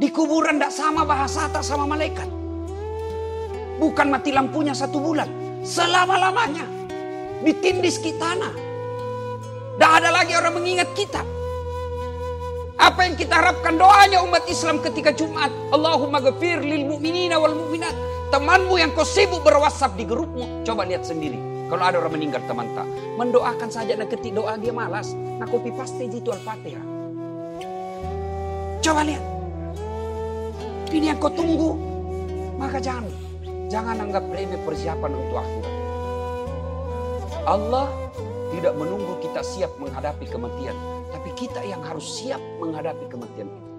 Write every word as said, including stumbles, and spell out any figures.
Di kuburan tidak sama bahasa tak sama malaikat. Bukan mati lampunya satu bulan. Selama-lamanya. Ditindis ke tanah. Tidak ada lagi orang mengingat kita. Apa yang kita harapkan doanya umat Islam ketika Jumat. Allahumma ghafir lil mu'minina wal mu'minat. Temanmu yang kau sibuk berwhatsapp di grupmu. Coba lihat sendiri. Kalau ada orang meninggal teman tak. Mendoakan saja nak ketik doa dia malas. Nak copy paste itu Al-Fatihah. Coba lihat. Ini yang kau tunggu. Maka jangan. Jangan anggap remeh persiapan untuk akhirat. Allah tidak menunggu kita siap menghadapi kematian. Tapi kita yang harus siap menghadapi kematian itu.